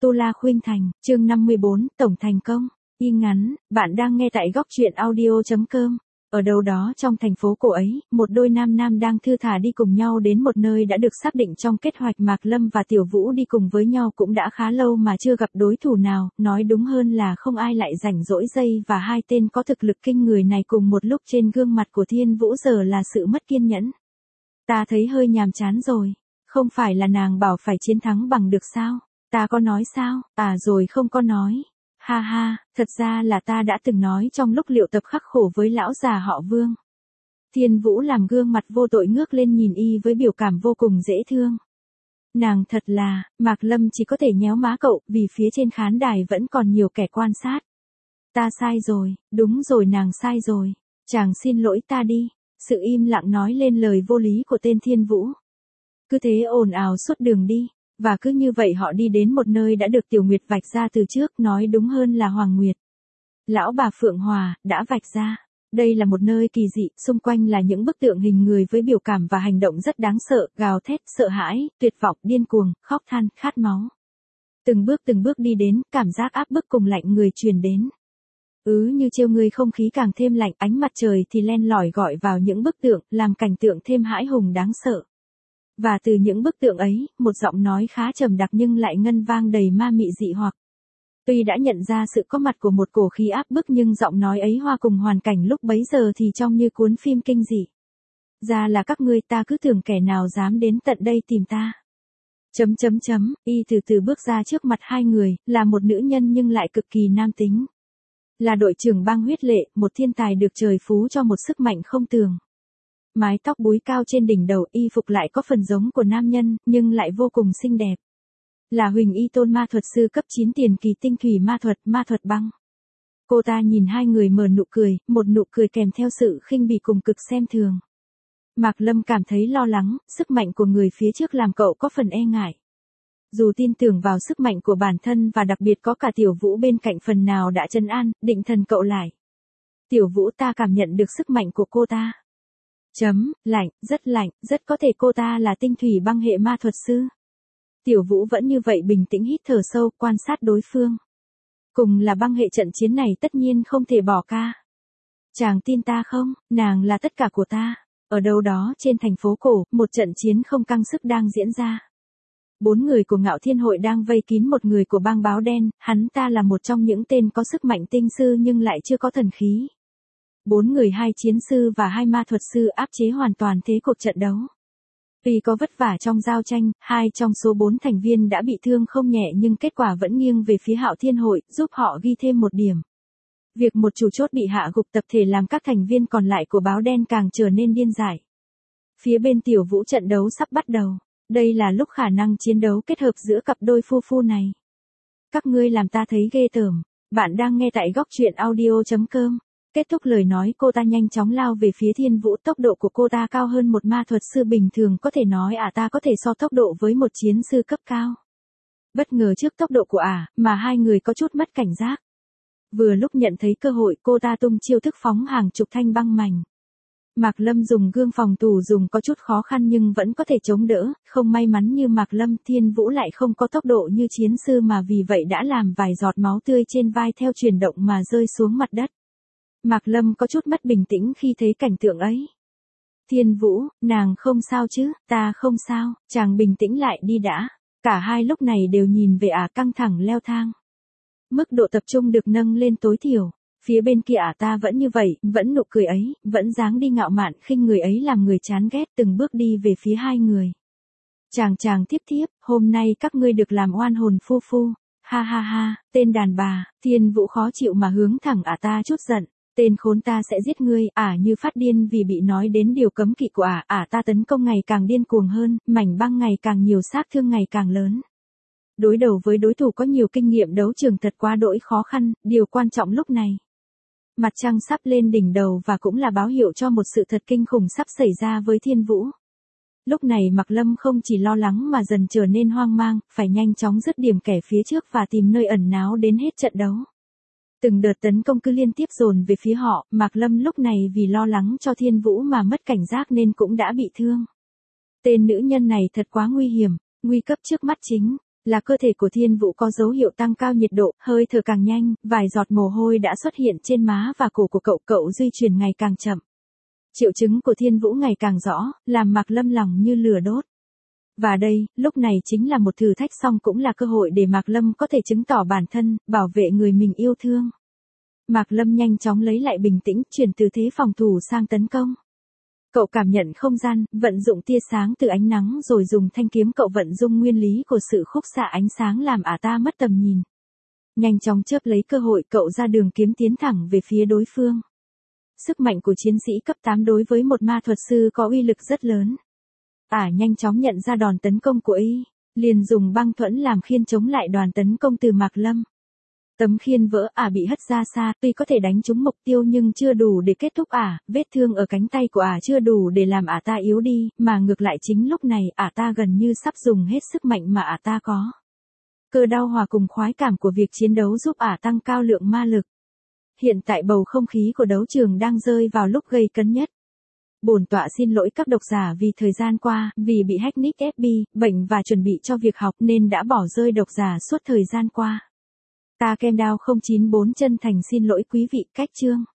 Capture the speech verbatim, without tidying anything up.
Tu La Khuynh Thành, chương năm mươi bốn, tổng thành công. Y ngắn, bạn đang nghe tại góc truyện audio chấm com. Ở đâu đó trong thành phố cổ ấy, một đôi nam nam đang thư thả đi cùng nhau đến một nơi đã được xác định trong kế hoạch. Mạc Lâm và Tiểu Vũ đi cùng với nhau cũng đã khá lâu mà chưa gặp đối thủ nào, nói đúng hơn là không ai lại rảnh rỗi dây và hai tên có thực lực kinh người này cùng một lúc trên gương mặt của Thiên Vũ giờ là sự mất kiên nhẫn. Ta thấy hơi nhàm chán rồi, không phải là nàng bảo phải chiến thắng bằng được sao? Ta có nói sao? À rồi không có nói. Ha ha, thật ra là ta đã từng nói trong lúc luyện tập khắc khổ với lão già họ Vương. Thiên Vũ làm gương mặt vô tội ngước lên nhìn y với biểu cảm vô cùng dễ thương. Nàng thật là, Mạc Lâm chỉ có thể nhéo má cậu vì phía trên khán đài vẫn còn nhiều kẻ quan sát. Ta sai rồi, đúng rồi nàng sai rồi. Chàng xin lỗi ta đi. Sự im lặng nói lên lời vô lý của tên Thiên Vũ. Cứ thế ồn ào suốt đường đi. Và cứ như vậy họ đi đến một nơi đã được Tiểu Nguyệt vạch ra từ trước, nói đúng hơn là Hoàng Nguyệt. Lão bà Phượng Hòa, đã vạch ra. Đây là một nơi kỳ dị, xung quanh là những bức tượng hình người với biểu cảm và hành động rất đáng sợ, gào thét, sợ hãi, tuyệt vọng, điên cuồng, khóc than, khát máu. Từng bước từng bước đi đến, cảm giác áp bức cùng lạnh người truyền đến. Ứ như trêu người không khí càng thêm lạnh, ánh mặt trời thì len lỏi gọi vào những bức tượng, làm cảnh tượng thêm hãi hùng đáng sợ. Và từ những bức tượng ấy, một giọng nói khá trầm đặc nhưng lại ngân vang đầy ma mị dị hoặc. Tuy đã nhận ra sự có mặt của một cổ khí áp bức nhưng giọng nói ấy hòa cùng hoàn cảnh lúc bấy giờ thì trông như cuốn phim kinh dị. Ra là các ngươi, ta cứ tưởng kẻ nào dám đến tận đây tìm ta. Chấm chấm chấm, y từ từ bước ra trước mặt hai người, là một nữ nhân nhưng lại cực kỳ nam tính. Là đội trưởng bang huyết lệ, một thiên tài được trời phú cho một sức mạnh không tường. Mái tóc búi cao trên đỉnh đầu, y phục lại có phần giống của nam nhân, nhưng lại vô cùng xinh đẹp. Là Huỳnh Y Tôn ma thuật sư cấp chín tiền kỳ tinh thủy ma thuật, ma thuật băng. Cô ta nhìn hai người mở nụ cười, một nụ cười kèm theo sự khinh bỉ cùng cực xem thường. Mạc Lâm cảm thấy lo lắng, sức mạnh của người phía trước làm cậu có phần e ngại. Dù tin tưởng vào sức mạnh của bản thân và đặc biệt có cả Tiểu Vũ bên cạnh phần nào đã trấn an, định thần cậu lại. Tiểu Vũ, ta cảm nhận được sức mạnh của cô ta. Chấm, lạnh, rất lạnh, rất có thể cô ta là tinh thủy băng hệ ma thuật sư. Tiểu Vũ vẫn như vậy bình tĩnh hít thở sâu, quan sát đối phương. Cùng là băng hệ, trận chiến này tất nhiên không thể bỏ ca. Chàng tin ta không, nàng là tất cả của ta. Ở đâu đó trên thành phố cổ, một trận chiến không căng sức đang diễn ra. Bốn người của Ngạo Thiên Hội đang vây kín một người của bang báo đen, hắn ta là một trong những tên có sức mạnh tinh sư nhưng lại chưa có thần khí. Bốn người, hai chiến sư và hai ma thuật sư áp chế hoàn toàn thế cuộc trận đấu. Vì có vất vả trong giao tranh, hai trong số bốn thành viên đã bị thương không nhẹ nhưng kết quả vẫn nghiêng về phía Hạo Thiên Hội, giúp họ ghi thêm một điểm. Việc một chủ chốt bị hạ gục tập thể làm các thành viên còn lại của báo đen càng trở nên điên dại. Phía bên Tiểu Vũ, trận đấu sắp bắt đầu. Đây là lúc khả năng chiến đấu kết hợp giữa cặp đôi phu phu này. Các ngươi làm ta thấy ghê tởm. Bạn đang nghe tại góc truyện audio chấm com. Kết thúc lời nói, cô ta nhanh chóng lao về phía Thiên Vũ, tốc độ của cô ta cao hơn một ma thuật sư bình thường, có thể nói ả ta có thể so tốc độ với một chiến sư cấp cao. Bất ngờ trước tốc độ của ả, mà hai người có chút mất cảnh giác. Vừa lúc nhận thấy cơ hội, cô ta tung chiêu thức phóng hàng chục thanh băng mảnh. Mạc Lâm dùng gương phòng thủ dùng có chút khó khăn nhưng vẫn có thể chống đỡ, không may mắn như Mạc Lâm, Thiên Vũ lại không có tốc độ như chiến sư mà vì vậy đã làm vài giọt máu tươi trên vai theo chuyển động mà rơi xuống mặt đất. Mạc Lâm có chút mất bình tĩnh khi thấy cảnh tượng ấy. Thiên Vũ, nàng không sao chứ? Ta không sao, chàng bình tĩnh lại đi đã. Cả hai lúc này đều nhìn về ả căng thẳng leo thang. Mức độ tập trung được nâng lên tối thiểu. Phía bên kia ả ta vẫn như vậy, vẫn nụ cười ấy, vẫn dáng đi ngạo mạn khinh người ấy làm người chán ghét, từng bước đi về phía hai người. Chàng chàng tiếp tiếp, hôm nay các ngươi được làm oan hồn phu phu. Ha ha ha, tên đàn bà. Thiên Vũ khó chịu mà hướng thẳng ả ta chút giận. Tên khốn, ta sẽ giết ngươi. Ả như phát điên vì bị nói đến điều cấm kỵ của ả, ả ta tấn công ngày càng điên cuồng hơn, mảnh băng ngày càng nhiều, sát thương ngày càng lớn. Đối đầu với đối thủ có nhiều kinh nghiệm đấu trường thật quá đỗi khó khăn, điều quan trọng lúc này. Mặt trăng sắp lên đỉnh đầu và cũng là báo hiệu cho một sự thật kinh khủng sắp xảy ra với Thiên Vũ. Lúc này Mạc Lâm không chỉ lo lắng mà dần trở nên hoang mang, phải nhanh chóng dứt điểm kẻ phía trước và tìm nơi ẩn náu đến hết trận đấu. Từng đợt tấn công cứ liên tiếp dồn về phía họ, Mạc Lâm lúc này vì lo lắng cho Thiên Vũ mà mất cảnh giác nên cũng đã bị thương. Tên nữ nhân này thật quá nguy hiểm, nguy cấp trước mắt chính Là cơ thể của Thiên Vũ có dấu hiệu tăng cao nhiệt độ, hơi thở càng nhanh, vài giọt mồ hôi đã xuất hiện trên má và cổ của cậu, cậu di chuyển ngày càng chậm. Triệu chứng của Thiên Vũ ngày càng rõ, làm Mạc Lâm lòng như lửa đốt. Và đây, lúc này chính là một thử thách song cũng là cơ hội để Mạc Lâm có thể chứng tỏ bản thân, bảo vệ người mình yêu thương. Mạc Lâm nhanh chóng lấy lại bình tĩnh, chuyển từ thế phòng thủ sang tấn công. Cậu cảm nhận không gian, vận dụng tia sáng từ ánh nắng rồi dùng thanh kiếm cậu vận dụng nguyên lý của sự khúc xạ ánh sáng làm ả ta mất tầm nhìn. Nhanh chóng chớp lấy cơ hội cậu ra đường kiếm tiến thẳng về phía đối phương. Sức mạnh của chiến sĩ cấp tám đối với một ma thuật sư có uy lực rất lớn. Ả nhanh chóng nhận ra đòn tấn công của y, liền dùng băng thuẫn làm khiên chống lại đoàn tấn công từ Mạc Lâm. Tấm khiên vỡ, Ả bị hất ra xa, tuy có thể đánh trúng mục tiêu nhưng chưa đủ để kết thúc Ả, vết thương ở cánh tay của Ả chưa đủ để làm Ả ta yếu đi, mà ngược lại chính lúc này Ả ta gần như sắp dùng hết sức mạnh mà Ả ta có. Cơn đau hòa cùng khoái cảm của việc chiến đấu giúp Ả tăng cao lượng ma lực. Hiện tại bầu không khí của đấu trường đang rơi vào lúc gây cấn nhất. Bổn tọa xin lỗi các độc giả vì thời gian qua, vì bị hack nick ép bê, bệnh và chuẩn bị cho việc học nên đã bỏ rơi độc giả suốt thời gian qua. Ta Kem Đao không chín bốn chân thành xin lỗi quý vị, cách chương.